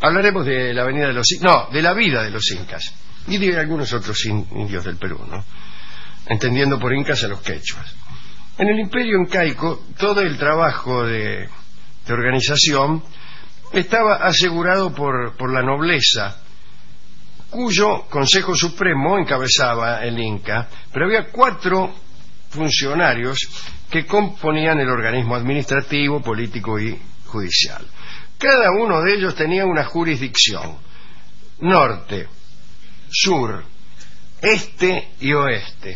Hablaremos de la avenida de los no, de la vida de los incas y de algunos otros indios del Perú, ¿no? Entendiendo por incas a los quechuas. En el imperio incaico, todo el trabajo de organización estaba asegurado por la nobleza, cuyo Consejo Supremo encabezaba el Inca, pero había 4 funcionarios que componían el organismo administrativo, político y judicial. Cada uno de ellos tenía una jurisdicción: norte, sur, este y oeste.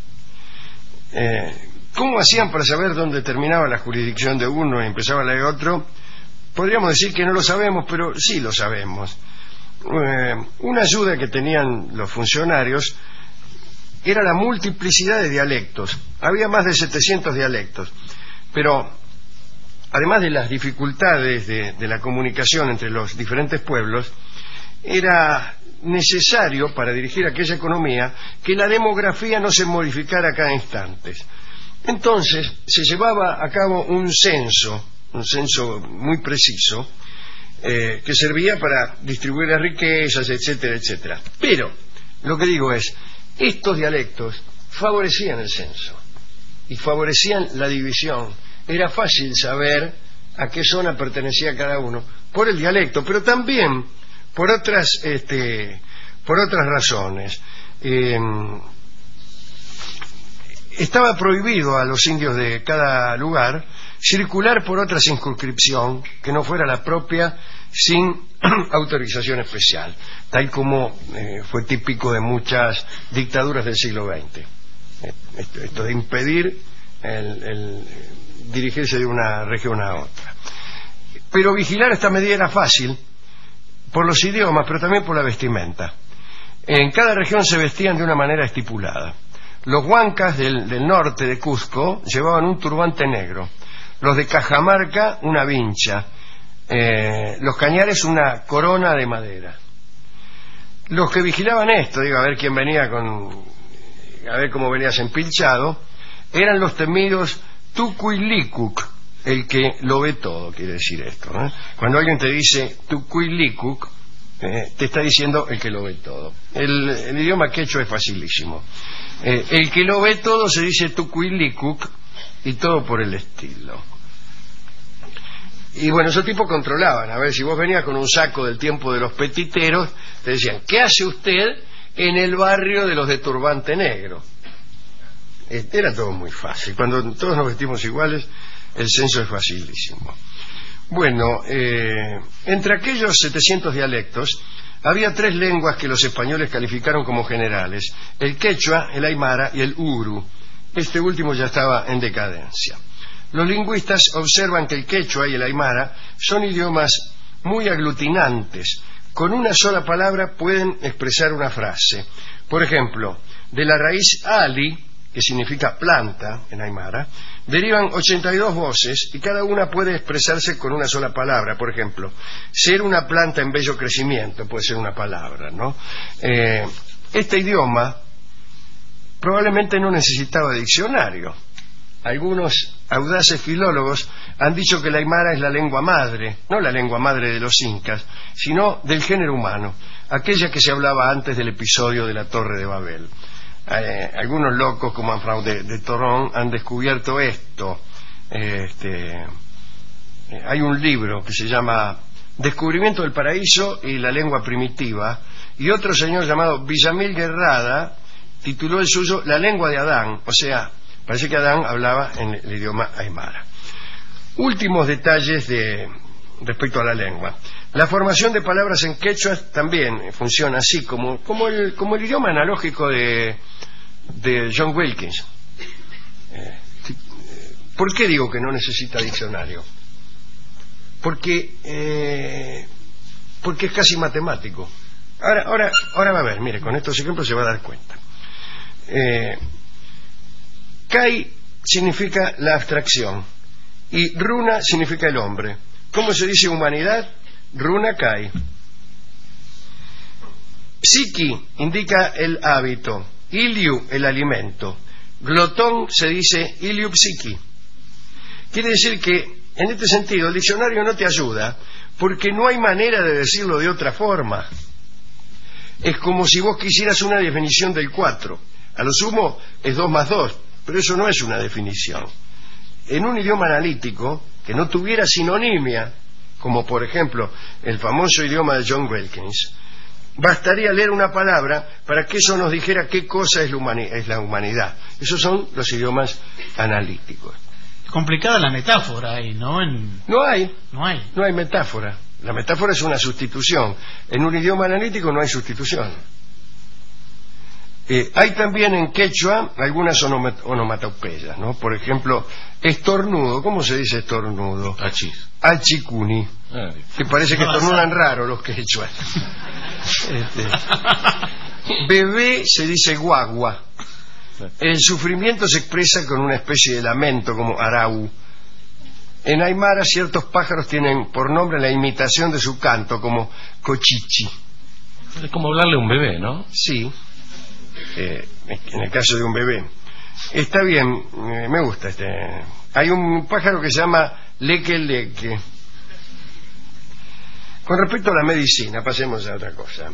¿Cómo hacían para saber dónde terminaba la jurisdicción de uno y empezaba la de otro? Podríamos decir que no lo sabemos, pero sí lo sabemos. Una ayuda que tenían los funcionarios era la multiplicidad de dialectos. Había más de 700 dialectos, pero además de las dificultades de la comunicación entre los diferentes pueblos, era necesario para dirigir aquella economía que la demografía no se modificara a cada instante. Entonces se llevaba a cabo un censo muy preciso, que servía para distribuir las riquezas, etcétera, etcétera. Pero lo que digo es, estos dialectos favorecían el censo y favorecían la división. Era fácil saber a qué zona pertenecía cada uno por el dialecto, pero también por otras razones. Estaba prohibido a los indios de cada lugar circular por otra circunscripción que no fuera la propia, sin autorización especial, tal como fue típico de muchas dictaduras del siglo XX. Esto de impedir el dirigirse de una región a otra. Pero vigilar esta medida era fácil por los idiomas, pero también por la vestimenta. En cada región se vestían de una manera estipulada. Los huancas del norte de Cusco llevaban un turbante negro, los de Cajamarca una vincha, los cañares una corona de madera. Los que vigilaban esto, a ver quién venía a ver cómo venías empilchado, eran los temidos Tucuilicuc, el que lo ve todo, quiere decir esto, ¿no? Cuando alguien te dice Tucuilicuc, te está diciendo el que lo ve todo. El idioma quechua es facilísimo. El que lo ve todo se dice Tucuilicuc y todo por el estilo. Y bueno, esos tipos controlaban. A ver, si vos venías con un saco del tiempo de los petiteros, te decían, ¿qué hace usted en el barrio de los de turbante negro? Era todo muy fácil. Cuando todos nos vestimos iguales, el censo es facilísimo. Bueno, entre aquellos 700 dialectos había 3 lenguas que los españoles calificaron como generales: el quechua, el aymara y el uru. Este último ya estaba en decadencia. Los lingüistas observan que el quechua y el aymara son idiomas muy aglutinantes. Con una sola palabra pueden expresar una frase. Por ejemplo, de la raíz ali, que significa planta en aymara, derivan 82 voces y cada una puede expresarse con una sola palabra. Por ejemplo, ser una planta en bello crecimiento puede ser una palabra, ¿no? Este idioma probablemente no necesitaba diccionario. Algunos audaces filólogos han dicho que el aymara es la lengua madre, no la lengua madre de los incas, sino del género humano, aquella que se hablaba antes del episodio de la Torre de Babel. Algunos locos como Anfrau de Torón han descubierto esto. Hay un libro que se llama Descubrimiento del Paraíso y la Lengua Primitiva, y otro señor llamado Villamil Guerrada tituló el suyo La Lengua de Adán. O sea, parece que Adán hablaba en el idioma aymara. Últimos detalles respecto a la lengua. La formación de palabras en quechua también funciona así, como el idioma analógico de John Wilkins. ¿Por qué digo que no necesita diccionario? Porque es casi matemático. Ahora va a ver, mire, con estos ejemplos se va a dar cuenta. Kai significa la abstracción y runa significa el hombre. ¿Cómo se dice humanidad? Runa Kai. Psiqui indica el hábito, iliu el alimento, glotón se dice iliu psiqui. Quiere decir que en este sentido el diccionario no te ayuda, porque no hay manera de decirlo de otra forma. Es como si vos quisieras una definición del 4. A lo sumo es 2 más 2, pero eso no es una definición. En un idioma analítico que no tuviera sinonimia, como por ejemplo el famoso idioma de John Wilkins, bastaría leer una palabra para que eso nos dijera qué cosa es la humanidad. Esos son los idiomas analíticos. Complicada la metáfora ahí, ¿no? No hay metáfora. La metáfora es una sustitución. En un idioma analítico no hay sustitución. Hay también en quechua algunas onomatopeyas, ¿no? Por ejemplo, estornudo. ¿Cómo se dice estornudo? Achicuni. Que parece que estornudan raro los quechuas. Bebé se dice guagua. El sufrimiento se expresa con una especie de lamento como arau. En Aymara ciertos pájaros tienen por nombre la imitación de su canto, como cochichi. Es como hablarle a un bebé, ¿no? Sí, en el caso de un bebé. Está bien, me gusta este. Hay un pájaro que se llama leque leque. Con respecto a la medicina, pasemos a otra cosa.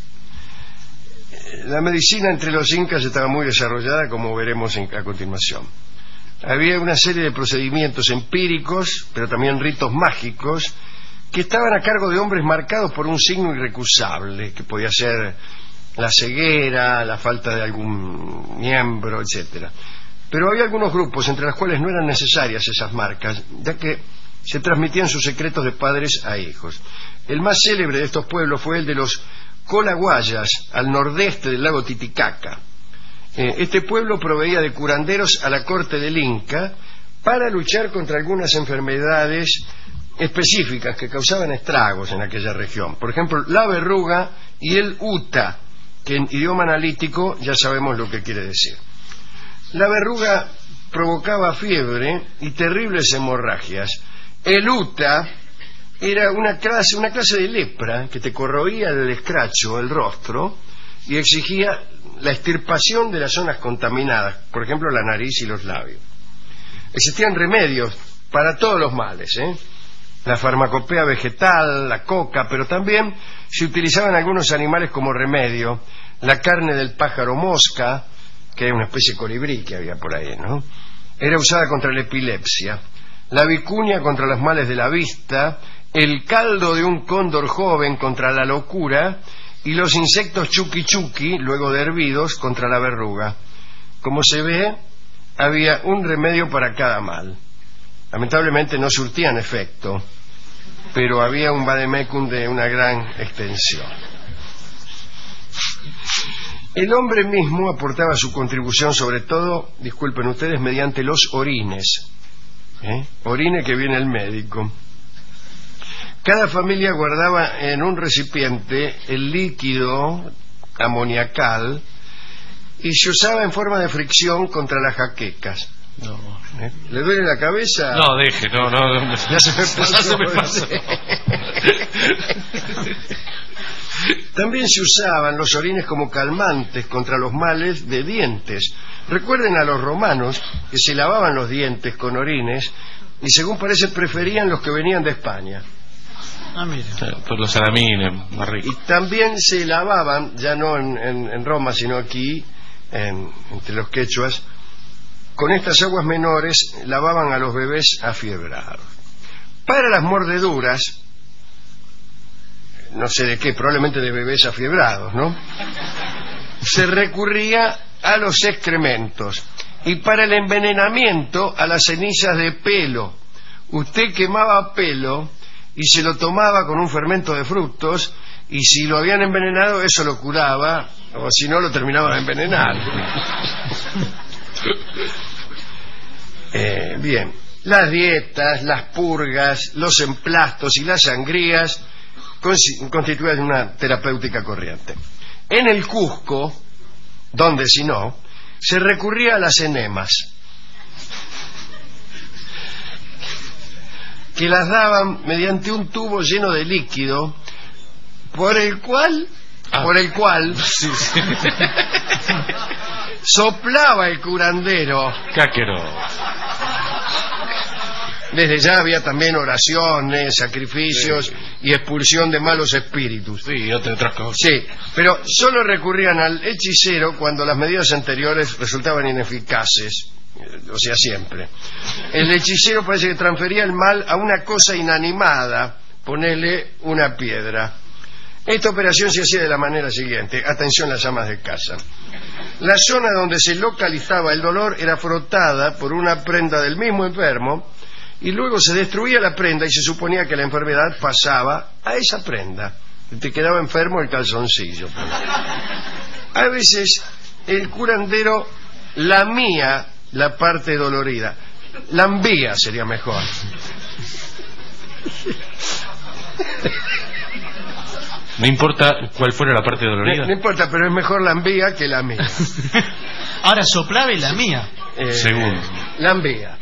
La medicina entre los incas estaba muy desarrollada, como veremos a continuación. Había una serie de procedimientos empíricos, pero también ritos mágicos, que estaban a cargo de hombres marcados por un signo irrecusable, que podía ser la ceguera, la falta de algún miembro, etcétera. Pero había algunos grupos entre los cuales no eran necesarias esas marcas, ya que se transmitían sus secretos de padres a hijos. El más célebre de estos pueblos fue el de los Colaguayas, al nordeste del lago Titicaca. Este pueblo proveía de curanderos a la corte del Inca para luchar contra algunas enfermedades específicas que causaban estragos en aquella región. Por ejemplo, la verruga y el uta, que en idioma analítico ya sabemos lo que quiere decir. La verruga provocaba fiebre y terribles hemorragias. El uta era una clase de lepra que te corroía del escracho el rostro y exigía la extirpación de las zonas contaminadas, por ejemplo la nariz y los labios. Existían remedios para todos los males, la farmacopea vegetal, la coca, pero también se utilizaban algunos animales como remedio. La carne del pájaro mosca, que era una especie de colibrí que había por ahí, ¿no? Era usada contra la epilepsia. La vicuña contra los males de la vista, el caldo de un cóndor joven contra la locura y los insectos chuki chuki, luego de hervidos, contra la verruga. Como se ve, había un remedio para cada mal. Lamentablemente no surtían efecto, pero había un vademecum de una gran extensión. El hombre mismo aportaba su contribución, sobre todo, disculpen ustedes, mediante los orines. Orine que viene el médico. Cada familia guardaba en un recipiente el líquido amoniacal y se usaba en forma de fricción contra las jaquecas. No. ¿Le duele la cabeza? No, deje, no. Ya se me pasó. También se usaban los orines como calmantes contra los males de dientes. Recuerden a los romanos que se lavaban los dientes con orines y según parece preferían los que venían de España. Mira. Por los salamines, más ricos. Y también se lavaban, ya no en Roma, sino aquí, entre los quechuas, con estas aguas menores lavaban a los bebés afiebrados. Para las mordeduras, no sé de qué, probablemente de bebés afiebrados, ¿no? Se recurría a los excrementos. Y para el envenenamiento, a las cenizas de pelo. Usted quemaba pelo y se lo tomaba con un fermento de frutos, y si lo habían envenenado, eso lo curaba, o si no, lo terminaba de envenenar. Bien, las dietas, las purgas, los emplastos y las sangrías constituyen una terapéutica corriente. En el Cusco, donde si no, se recurría a las enemas, que las daban mediante un tubo lleno de líquido por el cual sí. soplaba el curandero. Cáquero. Desde ya había también oraciones, sacrificios Sí. y expulsión de malos espíritus. Sí, y otras cosas. Sí, pero solo recurrían al hechicero cuando las medidas anteriores resultaban ineficaces. O sea, siempre. El hechicero parece que transfería el mal a una cosa inanimada, ponerle una piedra. Esta operación se hacía de la manera siguiente. Atención, las amas de casa. La zona donde se localizaba el dolor era frotada por una prenda del mismo enfermo y luego se destruía la prenda y se suponía que la enfermedad pasaba a esa prenda. Te quedaba enfermo el calzoncillo. A veces el curandero lamía la parte dolorida. Lambía sería mejor. No importa cuál fuera la parte dolorida. No importa, pero es mejor lambía que la mía. Ahora soplaba y la mía. Seguro. Lambía.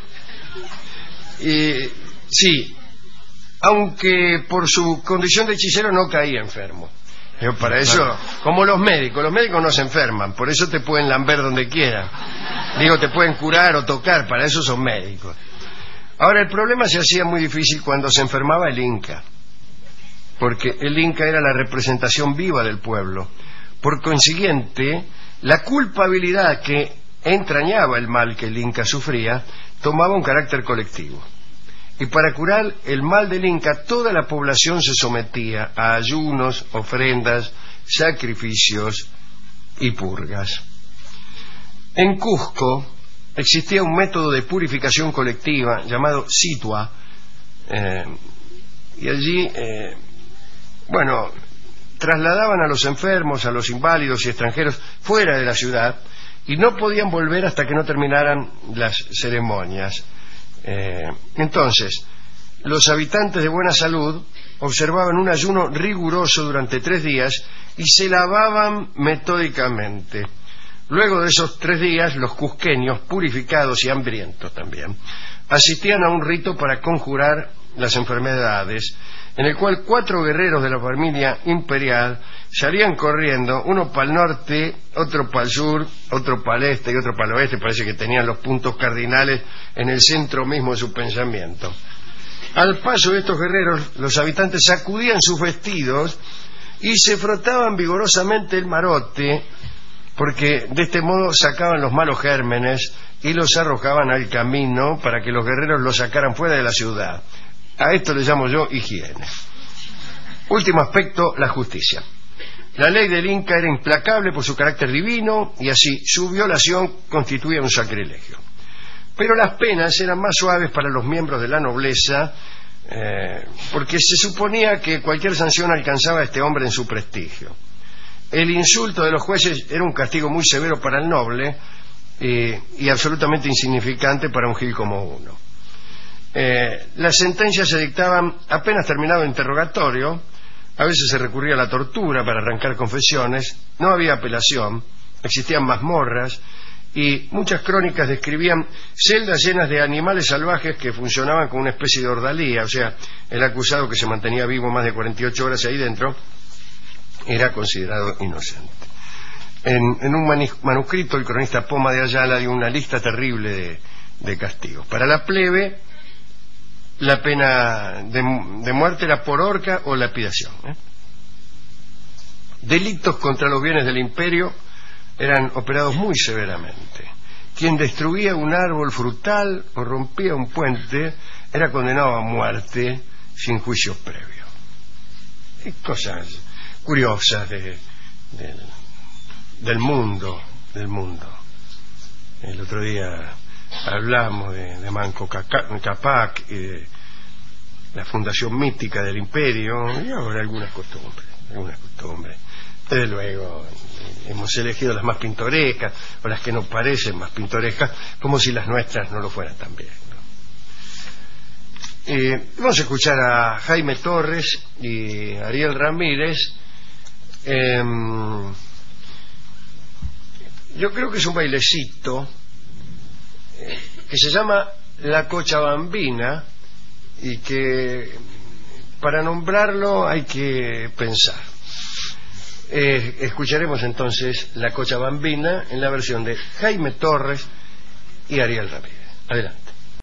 Sí, aunque por su condición de hechicero no caía enfermo. Pero para eso, como los médicos no se enferman, por eso te pueden lamber donde quieran. Digo, te pueden curar o tocar, para eso son médicos. Ahora, el problema se hacía muy difícil cuando se enfermaba el Inca, porque el Inca era la representación viva del pueblo. Por consiguiente, la culpabilidad que entrañaba el mal que el Inca sufría tomaba un carácter colectivo. Y para curar el mal del Inca, toda la población se sometía a ayunos, ofrendas, sacrificios y purgas. En Cusco existía un método de purificación colectiva llamado situa, y allí, trasladaban a los enfermos, a los inválidos y extranjeros fuera de la ciudad y no podían volver hasta que no terminaran las ceremonias. Entonces, los habitantes de buena salud observaban un ayuno riguroso durante 3 días y se lavaban metódicamente. Luego de esos 3 días, los cusqueños, purificados y hambrientos también, asistían a un rito para conjurar las enfermedades, en el cual 4 guerreros de la familia imperial salían corriendo, uno para el norte, otro para el sur, otro para el este y otro para el oeste. Parece que tenían los puntos cardinales en el centro mismo de su pensamiento. Al paso de estos guerreros, los habitantes sacudían sus vestidos y se frotaban vigorosamente el marote, porque de este modo sacaban los malos gérmenes y los arrojaban al camino para que los guerreros los sacaran fuera de la ciudad. A esto le llamo yo higiene. Último aspecto, la justicia. La ley del Inca era implacable por su carácter divino y así su violación constituía un sacrilegio. Pero las penas eran más suaves para los miembros de la nobleza, porque se suponía que cualquier sanción alcanzaba a este hombre en su prestigio. El insulto de los jueces era un castigo muy severo para el noble y absolutamente insignificante para un gil como uno. Las sentencias se dictaban apenas terminado el interrogatorio. A veces se recurría a la tortura para arrancar confesiones. No había apelación, existían mazmorras y muchas crónicas describían celdas llenas de animales salvajes que funcionaban como una especie de ordalía. O sea, el acusado que se mantenía vivo más de 48 horas ahí dentro era considerado inocente. En un manuscrito el cronista Poma de Ayala dio una lista terrible de castigos. Para la plebe, la pena de muerte era por horca o lapidación. Delitos contra los bienes del imperio eran operados muy severamente. Quien destruía un árbol frutal o rompía un puente era condenado a muerte sin juicio previo. Y cosas curiosas del mundo. El otro día hablamos de Manco Cápac y de la fundación mítica del imperio y ahora algunas costumbres. Desde luego hemos elegido las más pintorescas o las que nos parecen más pintorescas, como si las nuestras no lo fueran también, ¿no? Vamos a escuchar a Jaime Torres y Ariel Ramírez. Yo creo que es un bailecito que se llama La Cochabambina y que para nombrarlo hay que pensar. Escucharemos entonces La Cochabambina en la versión de Jaime Torres y Ariel Ramírez. Adelante.